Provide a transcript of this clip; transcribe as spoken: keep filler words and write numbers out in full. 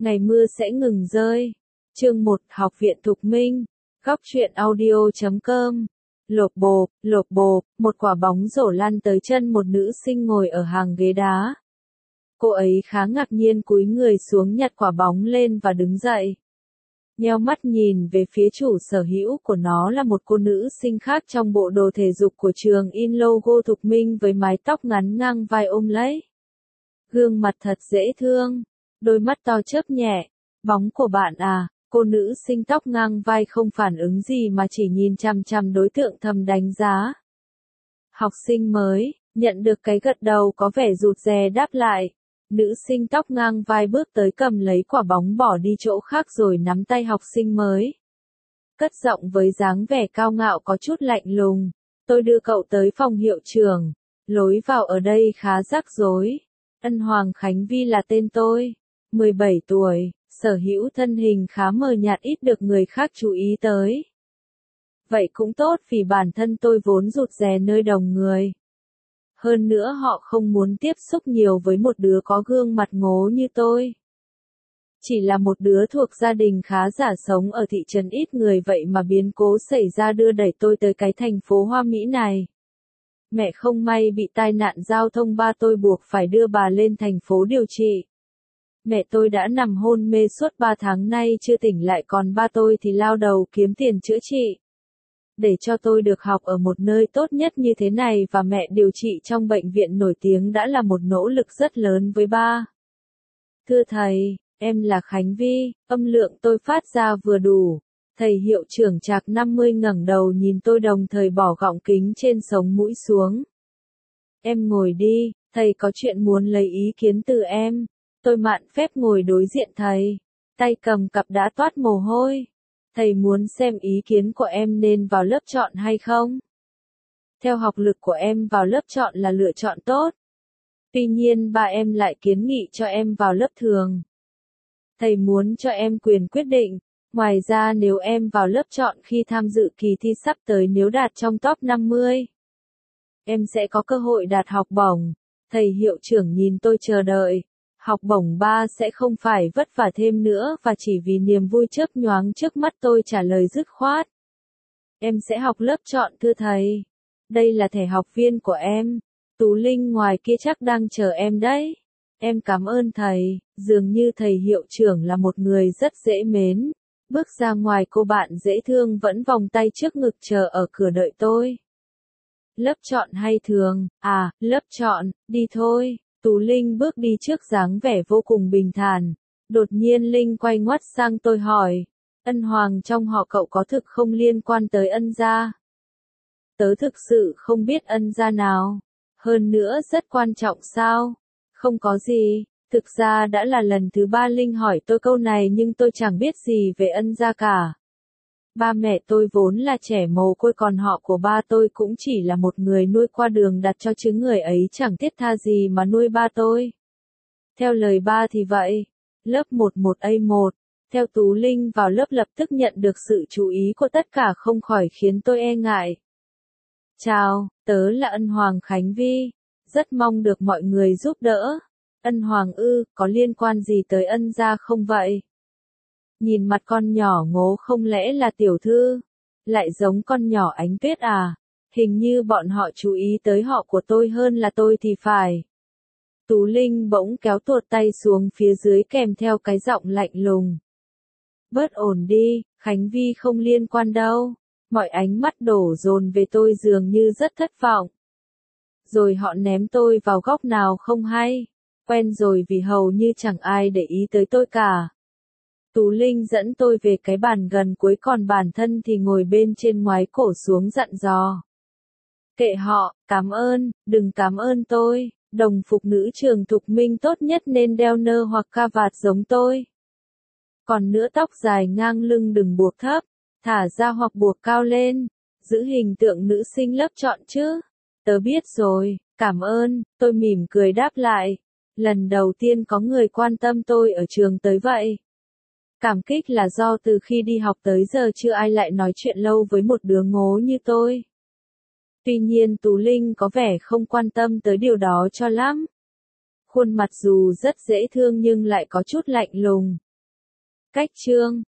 Ngày mưa sẽ ngừng rơi. Chương một, Học viện Thục Minh. Góc truyện audio chấm com. Lộp bộp, lộp bộp, một quả bóng rổ lăn tới chân một nữ sinh ngồi ở hàng ghế đá. Cô ấy khá ngạc nhiên cúi người xuống nhặt quả bóng lên và đứng dậy. Nheo mắt nhìn về phía chủ sở hữu của nó là một cô nữ sinh khác trong bộ đồ thể dục của trường in logo Thục Minh với mái tóc ngắn ngang vai ôm lấy. Gương mặt thật dễ thương, đôi mắt to chớp nhẹ. Bóng của bạn à? Cô nữ sinh tóc ngang vai không phản ứng gì mà chỉ nhìn chằm chằm đối tượng thầm đánh giá. Học sinh mới, nhận được cái gật đầu có vẻ rụt rè đáp lại. Nữ sinh tóc ngang vai bước tới cầm lấy quả bóng bỏ đi chỗ khác rồi nắm tay học sinh mới. Cất giọng với dáng vẻ cao ngạo có chút lạnh lùng. Tôi đưa cậu tới phòng hiệu trưởng. Lối vào ở đây khá rắc rối. Ân Hoàng Khánh Vi là tên tôi. mười bảy tuổi, sở hữu thân hình khá mờ nhạt ít được người khác chú ý tới. Vậy cũng tốt vì bản thân tôi vốn rụt rè nơi đông người. Hơn nữa họ không muốn tiếp xúc nhiều với một đứa có gương mặt ngố như tôi. Chỉ là một đứa thuộc gia đình khá giả sống ở thị trấn ít người vậy mà biến cố xảy ra đưa đẩy tôi tới cái thành phố hoa mỹ này. Mẹ không may bị tai nạn giao thông, ba tôi buộc phải đưa bà lên thành phố điều trị. Mẹ tôi đã nằm hôn mê suốt ba tháng nay chưa tỉnh lại, còn ba tôi thì lao đầu kiếm tiền chữa trị. Để cho tôi được học ở một nơi tốt nhất như thế này và mẹ điều trị trong bệnh viện nổi tiếng đã là một nỗ lực rất lớn với ba. Thưa thầy, em là Khánh Vi, âm lượng tôi phát ra vừa đủ. Thầy hiệu trưởng trạc năm mươi ngẩng đầu nhìn tôi đồng thời bỏ gọng kính trên sống mũi xuống. Em ngồi đi, thầy có chuyện muốn lấy ý kiến từ em. Tôi mạn phép ngồi đối diện thầy, tay cầm cặp đã toát mồ hôi. Thầy muốn xem ý kiến của em nên vào lớp chọn hay không? Theo học lực của em vào lớp chọn là lựa chọn tốt. Tuy nhiên ba em lại kiến nghị cho em vào lớp thường. Thầy muốn cho em quyền quyết định. Ngoài ra nếu em vào lớp chọn khi tham dự kỳ thi sắp tới, nếu đạt trong top năm mươi, em sẽ có cơ hội đạt học bổng. Thầy hiệu trưởng nhìn tôi chờ đợi. Học bổng ba sẽ không phải vất vả thêm nữa và chỉ vì niềm vui chớp nhoáng trước mắt tôi trả lời dứt khoát. Em sẽ học lớp chọn thưa thầy. Đây là thẻ học viên của em. Tú Linh ngoài kia chắc đang chờ em đấy. Em cảm ơn thầy, dường như thầy hiệu trưởng là một người rất dễ mến. Bước ra ngoài cô bạn dễ thương vẫn vòng tay trước ngực chờ ở cửa đợi tôi. Lớp chọn hay thường? À, lớp chọn, đi thôi. Tú Linh bước đi trước dáng vẻ vô cùng bình thản. Đột nhiên Linh quay ngoắt sang tôi hỏi. Ân Hoàng trong họ cậu có thực không liên quan tới ân gia? Tớ thực sự không biết ân gia nào. Hơn nữa rất quan trọng sao? Không có gì. Thực ra đã là lần thứ ba Linh hỏi tôi câu này nhưng tôi chẳng biết gì về ân gia cả. Ba mẹ tôi vốn là trẻ mồ côi, còn họ của ba tôi cũng chỉ là một người nuôi qua đường đặt cho chứ người ấy chẳng thiết tha gì mà nuôi ba tôi. Theo lời ba thì vậy. Lớp một một A một. Theo Tú Linh vào lớp lập tức nhận được sự chú ý của tất cả không khỏi khiến tôi e ngại. Chào, tớ là Ân Hoàng Khánh Vi. Rất mong được mọi người giúp đỡ. Ân Hoàng ư, có liên quan gì tới ân gia không vậy? Nhìn mặt con nhỏ ngố không lẽ là tiểu thư? Lại giống con nhỏ Ánh Tuyết à? Hình như bọn họ chú ý tới họ của tôi hơn là tôi thì phải. Tú Linh bỗng kéo tuột tay xuống phía dưới kèm theo cái giọng lạnh lùng. Bớt ổn đi, Khánh Vi không liên quan đâu. Mọi ánh mắt đổ dồn về tôi dường như rất thất vọng. Rồi họ ném tôi vào góc nào không hay. Quen rồi vì hầu như chẳng ai để ý tới tôi cả. Tú Linh dẫn tôi về cái bàn gần cuối, còn bản thân thì ngồi bên trên ngoái cổ xuống dặn dò. Kệ họ, cảm ơn, đừng cảm ơn tôi, đồng phục nữ trường Thục Minh tốt nhất nên đeo nơ hoặc ca vạt giống tôi. Còn nữa tóc dài ngang lưng đừng buộc thấp, thả ra hoặc buộc cao lên, giữ hình tượng nữ sinh lớp chọn chứ. Tớ biết rồi, cảm ơn, tôi mỉm cười đáp lại. Lần đầu tiên có người quan tâm tôi ở trường tới vậy. Cảm kích là do từ khi đi học tới giờ chưa ai lại nói chuyện lâu với một đứa ngố như tôi. Tuy nhiên Tú Linh có vẻ không quan tâm tới điều đó cho lắm. Khuôn mặt dù rất dễ thương nhưng lại có chút lạnh lùng. Cách chương